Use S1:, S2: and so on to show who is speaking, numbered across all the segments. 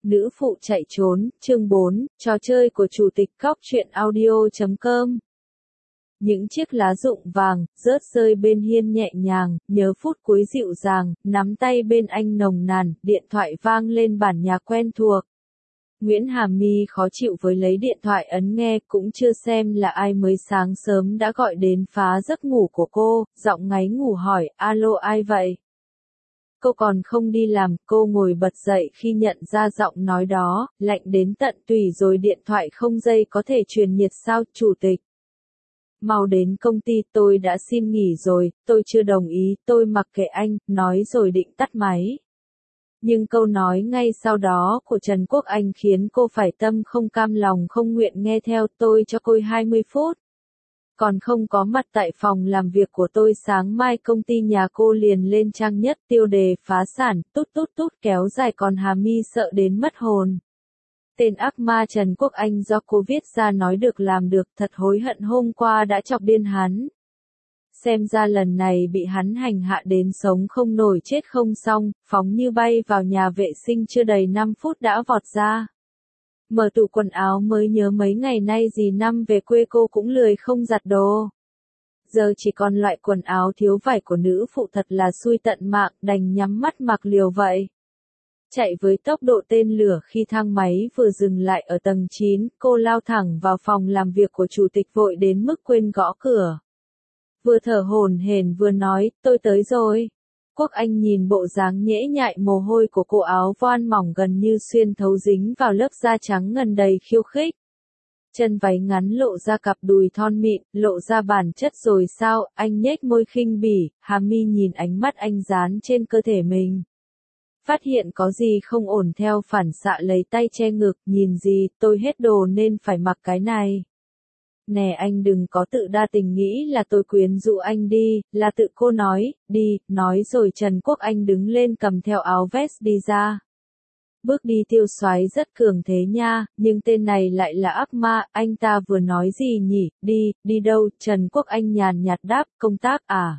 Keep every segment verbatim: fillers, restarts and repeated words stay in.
S1: Nữ phụ chạy trốn, chương bốn, trò chơi của chủ tịch cóc truyện audio chấm com. Những chiếc lá rụng vàng, rớt rơi bên hiên nhẹ nhàng, nhớ phút cuối dịu dàng, nắm tay bên anh nồng nàn, điện thoại vang lên bản nhạc quen thuộc. Nguyễn Hà My khó chịu với lấy điện thoại ấn nghe, cũng chưa xem là ai mới sáng sớm đã gọi đến phá giấc ngủ của cô, giọng ngáy ngủ hỏi, alo ai vậy? Cô còn không đi làm, cô ngồi bật dậy khi nhận ra giọng nói đó, lạnh đến tận tủy rồi điện thoại không dây có thể truyền nhiệt sao, chủ tịch. Mau đến công ty, tôi đã xin nghỉ rồi, tôi chưa đồng ý, tôi mặc kệ anh, nói rồi định tắt máy. Nhưng câu nói ngay sau đó của Trần Quốc Anh khiến cô phải tâm không cam lòng không nguyện nghe theo, tôi cho cô hai mươi phút. Còn không có mặt tại phòng làm việc của tôi sáng mai công ty nhà cô liền lên trang nhất tiêu đề phá sản, tút tút tút kéo dài còn Hà My sợ đến mất hồn. Tên ác ma Trần Quốc Anh do cô viết ra nói được làm được, thật hối hận hôm qua đã chọc điên hắn. Xem ra lần này bị hắn hành hạ đến sống không nổi chết không xong, phóng như bay vào nhà vệ sinh chưa đầy năm phút đã vọt ra. Mở tủ quần áo mới nhớ mấy ngày nay dì Năm về quê cô cũng lười không giặt đồ. Giờ chỉ còn loại quần áo thiếu vải của nữ phụ thật là xui tận mạng, đành nhắm mắt mặc liều vậy. Chạy với tốc độ tên lửa khi thang máy vừa dừng lại ở tầng chín, cô lao thẳng vào phòng làm việc của chủ tịch vội đến mức quên gõ cửa. Vừa thở hổn hển vừa nói, tôi tới rồi. Quốc Anh nhìn bộ dáng nhễ nhại mồ hôi của cô, áo voan mỏng gần như xuyên thấu dính vào lớp da trắng ngần đầy khiêu khích. Chân váy ngắn lộ ra cặp đùi thon mịn, lộ ra bản chất rồi sao, anh nhếch môi khinh bỉ, Hà My nhìn ánh mắt anh dán trên cơ thể mình. Phát hiện có gì không ổn theo phản xạ lấy tay che ngực, nhìn gì, tôi hết đồ nên phải mặc cái này. Nè anh đừng có tự đa tình nghĩ là tôi quyến rũ anh đi, là tự cô nói, đi, nói rồi Trần Quốc Anh đứng lên cầm theo áo vest đi ra. Bước đi tiêu xoái rất cường thế nha, nhưng tên này lại là ác ma, anh ta vừa nói gì nhỉ, đi, đi đâu, Trần Quốc Anh nhàn nhạt đáp, công tác à.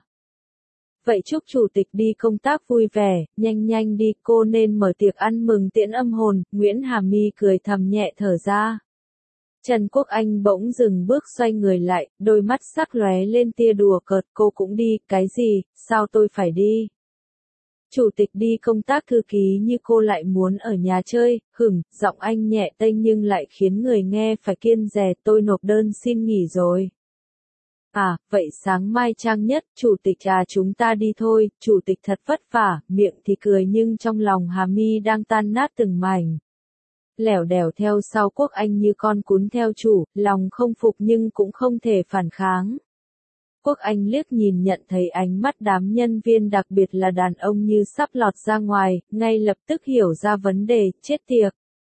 S1: Vậy chúc chủ tịch đi công tác vui vẻ, nhanh nhanh đi, cô nên mở tiệc ăn mừng tiễn âm hồn, Nguyễn Hà My cười thầm nhẹ thở ra. Trần Quốc Anh bỗng dừng bước xoay người lại, đôi mắt sắc lóe lên tia đùa cợt, cô cũng đi, cái gì, sao tôi phải đi? Chủ tịch đi công tác thư ký như cô lại muốn ở nhà chơi, hửng, giọng anh nhẹ tênh nhưng lại khiến người nghe phải kiêng dè, tôi nộp đơn xin nghỉ rồi. À, vậy sáng mai trang nhất, chủ tịch à chúng ta đi thôi, chủ tịch thật vất vả, miệng thì cười nhưng trong lòng Hà My đang tan nát từng mảnh. Lẻo đẻo theo sau Quốc Anh như con cún theo chủ, lòng không phục nhưng cũng không thể phản kháng. Quốc Anh liếc nhìn nhận thấy ánh mắt đám nhân viên đặc biệt là đàn ông như sắp lọt ra ngoài, ngay lập tức hiểu ra vấn đề, chết tiệt.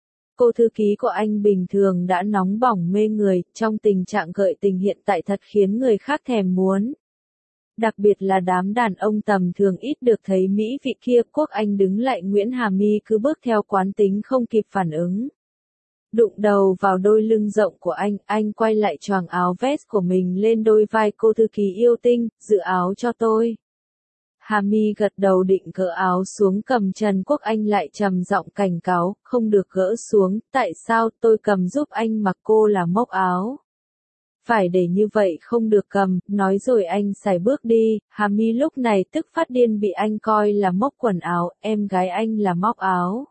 S1: Cô thư ký của anh bình thường đã nóng bỏng mê người, trong tình trạng gợi tình hiện tại thật khiến người khác thèm muốn. Đặc biệt là đám đàn ông tầm thường ít được thấy mỹ vị kia, Quốc Anh đứng lại Nguyễn Hà My cứ bước theo quán tính không kịp phản ứng. Đụng đầu vào đôi lưng rộng của anh, anh quay lại choàng áo vest của mình lên đôi vai cô thư ký yêu tinh, giữ áo cho tôi. Hà My gật đầu định gỡ áo xuống, cầm Trần Quốc Anh lại trầm giọng cảnh cáo, không được gỡ xuống, tại sao, tôi cầm giúp anh mặc, cô là móc áo. Phải để như vậy không được cầm, nói rồi anh sải bước đi, Hà My lúc này tức phát điên bị anh coi là móc quần áo, em gái anh là móc áo.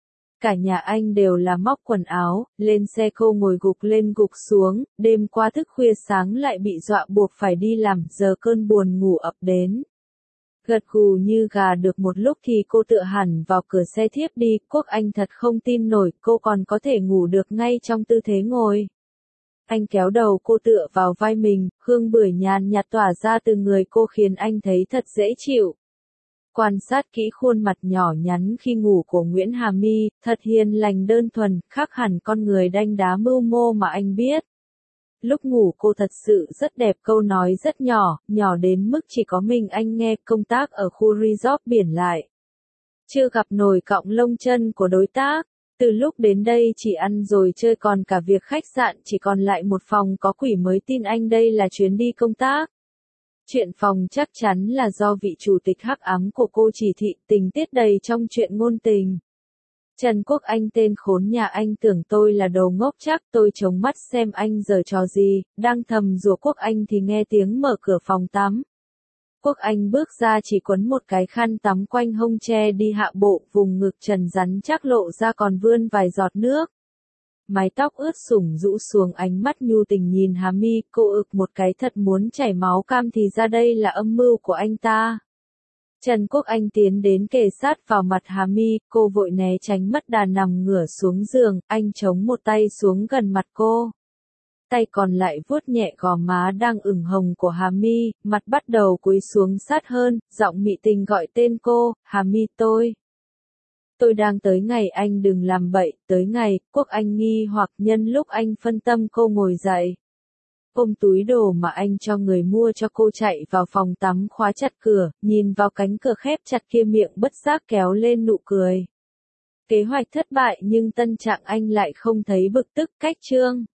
S1: Cả nhà anh đều là móc quần áo, lên xe cô ngồi gục lên gục xuống, đêm qua thức khuya sáng lại bị dọa buộc phải đi làm, giờ cơn buồn ngủ ập đến. Gật gù như gà được một lúc thì cô tựa hẳn vào cửa xe thiếp đi, Quốc Anh thật không tin nổi, cô còn có thể ngủ được ngay trong tư thế ngồi. Anh kéo đầu cô tựa vào vai mình, hương bưởi nhàn nhạt tỏa ra từ người cô khiến anh thấy thật dễ chịu. Quan sát kỹ khuôn mặt nhỏ nhắn khi ngủ của Nguyễn Hà My, thật hiền lành đơn thuần, khác hẳn con người đanh đá mưu mô mà anh biết. Lúc ngủ cô thật sự rất đẹp, câu nói rất nhỏ, nhỏ đến mức chỉ có mình anh nghe, công tác ở khu resort biển lại. Chưa gặp nổi cọng lông chân của đối tác, từ lúc đến đây chỉ ăn rồi chơi, còn cả việc khách sạn chỉ còn lại một phòng có quỷ mới tin anh đây là chuyến đi công tác. Chuyện phòng chắc chắn là do vị chủ tịch hắc ám của cô chỉ thị, tình tiết đầy trong chuyện ngôn tình. Trần Quốc Anh tên khốn nhà anh tưởng tôi là đồ ngốc chắc, tôi chống mắt xem anh giở trò gì, đang thầm rủa Quốc Anh thì nghe tiếng mở cửa phòng tắm. Quốc Anh bước ra chỉ quấn một cái khăn tắm quanh hông che đi hạ bộ, vùng ngực trần rắn chắc lộ ra còn vươn vài giọt nước. Mái tóc ướt sũng rũ xuống, ánh mắt nhu tình nhìn Hà Mi, cô ực một cái thật muốn chảy máu cam thì ra đây là âm mưu của anh ta. Trần Quốc Anh tiến đến kề sát vào mặt Hà Mi, cô vội né tránh mất đà nằm ngửa xuống giường, anh chống một tay xuống gần mặt cô. Tay còn lại vuốt nhẹ gò má đang ửng hồng của Hà Mi, mặt bắt đầu cúi xuống sát hơn, giọng mị tình gọi tên cô, Hà Mi tôi. Tôi đang tới ngày anh đừng làm bậy, tới ngày, Quốc Anh nghi hoặc nhân lúc anh phân tâm cô ngồi dậy. Ôm túi đồ mà anh cho người mua cho cô chạy vào phòng tắm khóa chặt cửa, nhìn vào cánh cửa khép chặt kia miệng bất giác kéo lên nụ cười. Kế hoạch thất bại nhưng tâm trạng anh lại không thấy bực tức, cách chương.